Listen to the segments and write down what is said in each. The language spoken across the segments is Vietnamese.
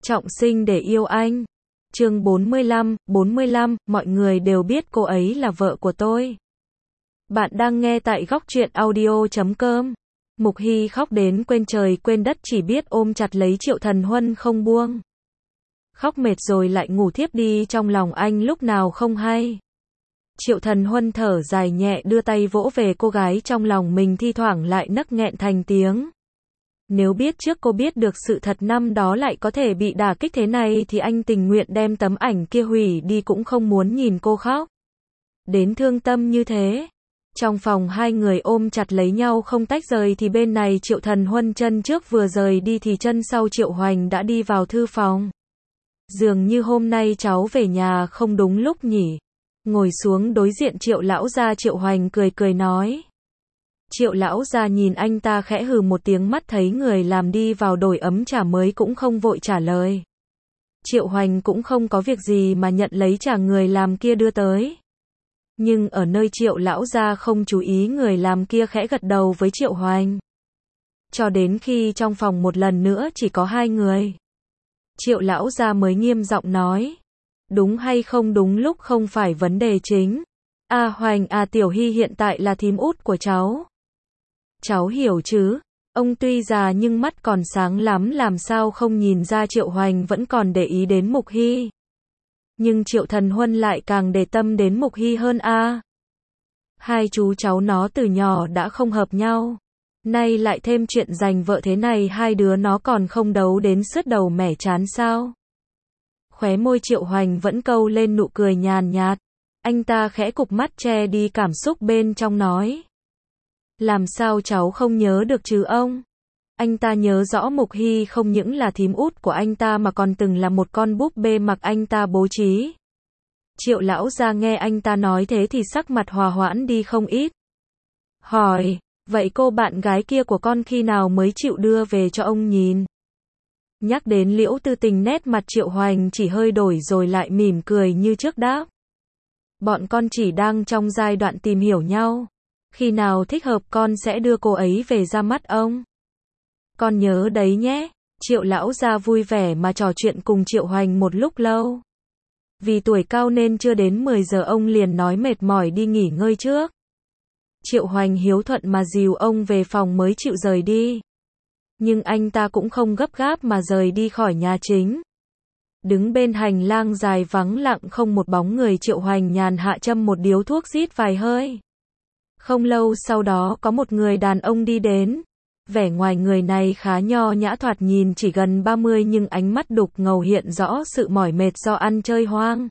Trọng sinh để yêu anh. Chương 45, mọi người đều biết cô ấy là vợ của tôi. Bạn đang nghe tại góc truyện audio.com. Mục Hy khóc đến quên trời quên đất, chỉ biết ôm chặt lấy Triệu Thần Huân không buông. Khóc mệt rồi lại ngủ thiếp đi trong lòng anh lúc nào không hay. Triệu Thần Huân thở dài nhẹ, đưa tay vỗ về cô gái trong lòng mình, thi thoảng lại nấc nghẹn thành tiếng. Nếu biết trước cô biết được sự thật năm đó lại có thể bị đả kích thế này thì anh tình nguyện đem tấm ảnh kia hủy đi cũng không muốn nhìn cô khóc đến thương tâm như thế. Trong phòng hai người ôm chặt lấy nhau không tách rời thì bên này Triệu Thần Huân chân trước vừa rời đi thì chân sau Triệu Hoành đã đi vào thư phòng. Dường như hôm nay cháu về nhà không đúng lúc nhỉ. Ngồi xuống đối diện Triệu lão gia, Triệu Hoành cười cười nói. Triệu lão gia nhìn anh ta khẽ hừ một tiếng, mắt thấy người làm đi vào đổi ấm trà mới cũng không vội trả lời. Triệu Hoành cũng không có việc gì mà nhận lấy trà người làm kia đưa tới. Nhưng ở nơi Triệu lão gia không chú ý, người làm kia khẽ gật đầu với Triệu Hoành. Cho đến khi trong phòng một lần nữa chỉ có hai người, Triệu lão gia mới nghiêm giọng nói. Đúng hay không đúng lúc không phải vấn đề chính. Hoành Tiểu Hy hiện tại là thím út của cháu. Cháu hiểu chứ? Ông tuy già nhưng mắt còn sáng lắm, làm sao không nhìn ra Triệu Hoành vẫn còn để ý đến Mục Hy. Nhưng Triệu Thần Huân lại càng để tâm đến Mục Hy hơn Hai chú cháu nó từ nhỏ đã không hợp nhau. Nay lại thêm chuyện giành vợ thế này, hai đứa nó còn không đấu đến sứt đầu mẻ chán sao? Khóe môi Triệu Hoành vẫn câu lên nụ cười nhàn nhạt. Anh ta khẽ cụp mắt che đi cảm xúc bên trong nói. Làm sao cháu không nhớ được chứ ông? Anh ta nhớ rõ Mục Hy không những là thím út của anh ta mà còn từng là một con búp bê mặc anh ta bố trí. Triệu lão gia nghe anh ta nói thế thì sắc mặt hòa hoãn đi không ít. Hỏi, vậy cô bạn gái kia của con khi nào mới chịu đưa về cho ông nhìn? Nhắc đến Liễu Tư Tình, nét mặt Triệu Hoành chỉ hơi đổi rồi lại mỉm cười như trước đáp. Bọn con chỉ đang trong giai đoạn tìm hiểu nhau. Khi nào thích hợp con sẽ đưa cô ấy về ra mắt ông. Con nhớ đấy nhé. Triệu lão gia vui vẻ mà trò chuyện cùng Triệu Hoành một lúc lâu. Vì tuổi cao nên chưa đến 10 giờ ông liền nói mệt mỏi đi nghỉ ngơi trước. Triệu Hoành hiếu thuận mà dìu ông về phòng mới chịu rời đi. Nhưng anh ta cũng không gấp gáp mà rời đi khỏi nhà chính. Đứng bên hành lang dài vắng lặng không một bóng người, Triệu Hoành nhàn hạ châm một điếu thuốc, rít vài hơi. Không lâu sau đó có một người đàn ông đi đến. Vẻ ngoài người này khá nho nhã, thoạt nhìn chỉ gần 30 nhưng ánh mắt đục ngầu hiện rõ sự mỏi mệt do ăn chơi hoang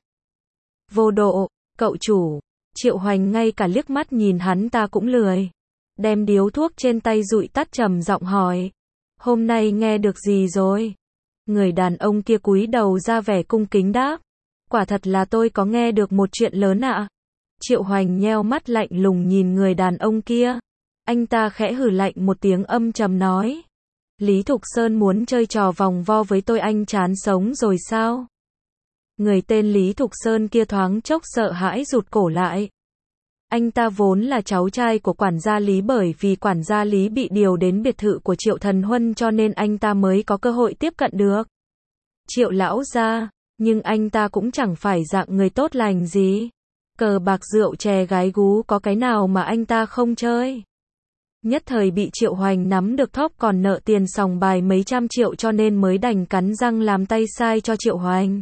vô độ. Cậu chủ. Triệu Hoành ngay cả liếc mắt nhìn hắn ta cũng lười. Đem điếu thuốc trên tay dụi tắt, trầm giọng hỏi. Hôm nay nghe được gì rồi? Người đàn ông kia cúi đầu ra vẻ cung kính đáp. Quả thật là tôi có nghe được một chuyện lớn ạ. Triệu Hoành nheo mắt lạnh lùng nhìn người đàn ông kia. Anh ta khẽ hừ lạnh một tiếng, âm trầm nói. Lý Thục Sơn muốn chơi trò vòng vo với tôi, anh chán sống rồi sao? Người tên Lý Thục Sơn kia thoáng chốc sợ hãi rụt cổ lại. Anh ta vốn là cháu trai của quản gia Lý, bởi vì quản gia Lý bị điều đến biệt thự của Triệu Thần Huân cho nên anh ta mới có cơ hội tiếp cận được Triệu lão gia, nhưng anh ta cũng chẳng phải dạng người tốt lành gì. Cờ bạc rượu chè gái gú có cái nào mà anh ta không chơi. Nhất thời bị Triệu Hoành nắm được thóp, còn nợ tiền sòng bài mấy trăm triệu cho nên mới đành cắn răng làm tay sai cho Triệu Hoành.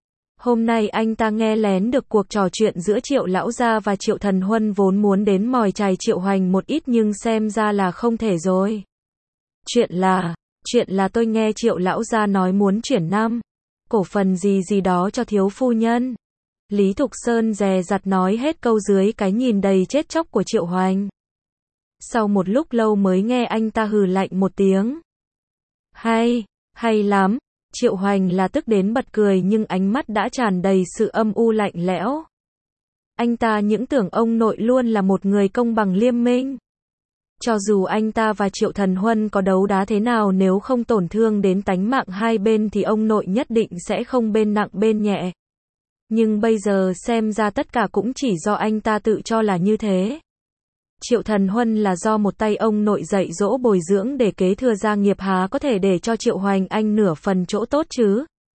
Hôm nay anh ta nghe lén được cuộc trò chuyện giữa Triệu lão gia và Triệu Thần Huân, vốn muốn đến mòi chài Triệu Hoành một ít nhưng xem ra là không thể rồi. Chuyện là tôi nghe Triệu lão gia nói muốn chuyển cổ phần gì đó cho thiếu phu nhân. Lý Thục Sơn dè dặt nói hết câu dưới cái nhìn đầy chết chóc của Triệu Hoành. Sau một lúc lâu mới nghe anh ta hừ lạnh một tiếng. Hay lắm. Triệu Hoành là tức đến bật cười nhưng ánh mắt đã tràn đầy sự âm u lạnh lẽo. Anh ta những tưởng ông nội luôn là một người công bằng liêm minh. Cho dù anh ta và Triệu Thần Huân có đấu đá thế nào, nếu không tổn thương đến tánh mạng hai bên thì ông nội nhất định sẽ không bên nặng bên nhẹ. Nhưng bây giờ xem ra tất cả cũng chỉ do anh ta tự cho là như thế. Triệu Thần Huân là do một tay ông nội dạy dỗ bồi dưỡng để kế thừa gia nghiệp, há có thể để cho Triệu Hoành Anh nửa phần chỗ tốt chứ.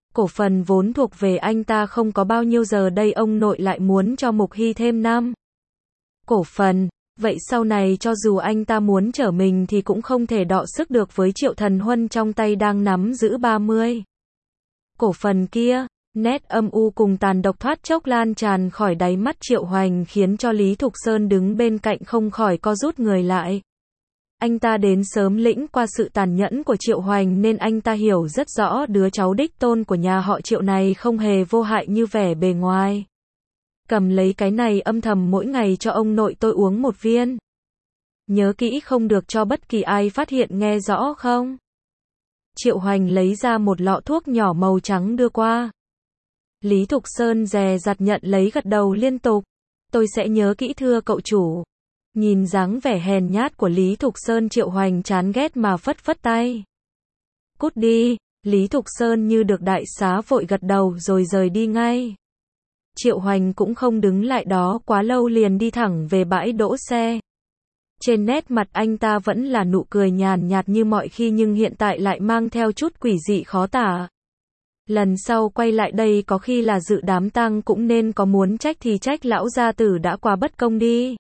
Cổ phần vốn thuộc về anh ta không có bao nhiêu, giờ đây ông nội lại muốn cho Mục Hy thêm 5 cổ phần. Vậy sau này cho dù anh ta muốn trở mình thì cũng không thể đọ sức được với Triệu Thần Huân trong tay đang nắm giữ 30 cổ phần kia. Nét âm u cùng tàn độc thoát chốc lan tràn khỏi đáy mắt Triệu Hoành, khiến cho Lý Thục Sơn đứng bên cạnh không khỏi co rút người lại. Anh ta đến sớm lĩnh qua sự tàn nhẫn của Triệu Hoành nên anh ta hiểu rất rõ đứa cháu đích tôn của nhà họ Triệu này không hề vô hại như vẻ bề ngoài. Cầm lấy cái này âm thầm mỗi ngày cho ông nội tôi uống 1 viên. Nhớ kỹ không được cho bất kỳ ai phát hiện, nghe rõ không? Triệu Hoành lấy ra một lọ thuốc nhỏ màu trắng đưa qua. Lý Thục Sơn dè dặt nhận lấy, gật đầu liên tục. Tôi sẽ nhớ kỹ thưa cậu chủ. Nhìn dáng vẻ hèn nhát của Lý Thục Sơn, Triệu Hoành chán ghét mà phất phất tay. Cút đi. Lý Thục Sơn như được đại xá vội gật đầu rồi rời đi ngay. Triệu Hoành cũng không đứng lại đó quá lâu, liền đi thẳng về bãi đỗ xe. Trên nét mặt anh ta vẫn là nụ cười nhàn nhạt như mọi khi, nhưng hiện tại lại mang theo chút quỷ dị khó tả. Lần sau quay lại đây có khi là dự đám tang cũng nên có muốn trách thì trách lão gia tử đã quá bất công đi.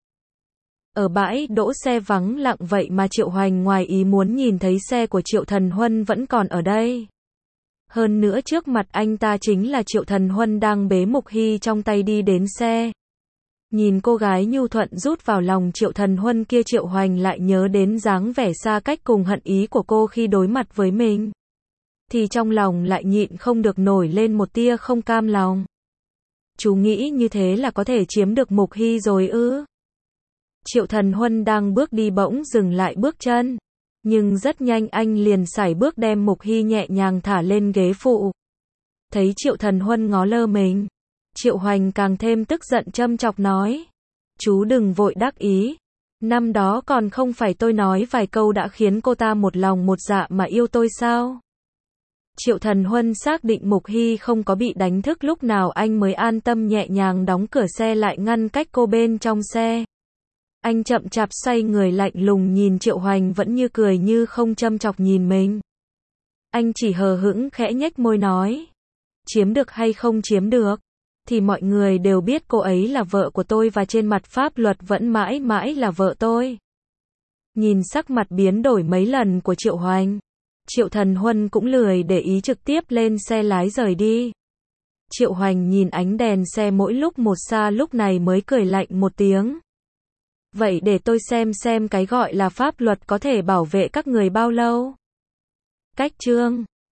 Ở bãi đỗ xe vắng lặng vậy mà Triệu Hoành ngoài ý muốn nhìn thấy xe của Triệu Thần Huân vẫn còn ở đây. Hơn nữa trước mặt anh ta chính là Triệu Thần Huân đang bế Mục Hy trong tay đi đến xe. Nhìn cô gái nhu thuận rút vào lòng Triệu Thần Huân kia, Triệu Hoành lại nhớ đến dáng vẻ xa cách cùng hận ý của cô khi đối mặt với mình. Thì trong lòng lại nhịn không được nổi lên một tia không cam lòng. Chú nghĩ như thế là có thể chiếm được Mục Hy rồi ư? Triệu Thần Huân đang bước đi bỗng dừng lại bước chân. Nhưng rất nhanh anh liền sải bước đem Mục Hy nhẹ nhàng thả lên ghế phụ. Thấy Triệu Thần Huân ngó lơ mình, Triệu Hoành càng thêm tức giận châm chọc nói. Chú đừng vội đắc ý. Năm đó còn không phải tôi nói vài câu đã khiến cô ta một lòng một dạ mà yêu tôi sao? Triệu Thần Huân xác định Mục Hy không có bị đánh thức lúc nào anh mới an tâm nhẹ nhàng đóng cửa xe lại, ngăn cách cô bên trong xe. Anh chậm chạp xoay người lạnh lùng nhìn Triệu Hoành vẫn như cười như không châm chọc nhìn mình. Anh chỉ hờ hững khẽ nhếch môi nói. Chiếm được hay không chiếm được thì mọi người đều biết cô ấy là vợ của tôi và trên mặt pháp luật vẫn mãi mãi là vợ tôi. Nhìn sắc mặt biến đổi mấy lần của Triệu Hoành, Triệu Thần Huân cũng lười để ý, trực tiếp lên xe lái rời đi. Triệu Hoành nhìn ánh đèn xe mỗi lúc một xa lúc này mới cười lạnh một tiếng. Vậy để tôi xem cái gọi là pháp luật có thể bảo vệ các người bao lâu. Cách chương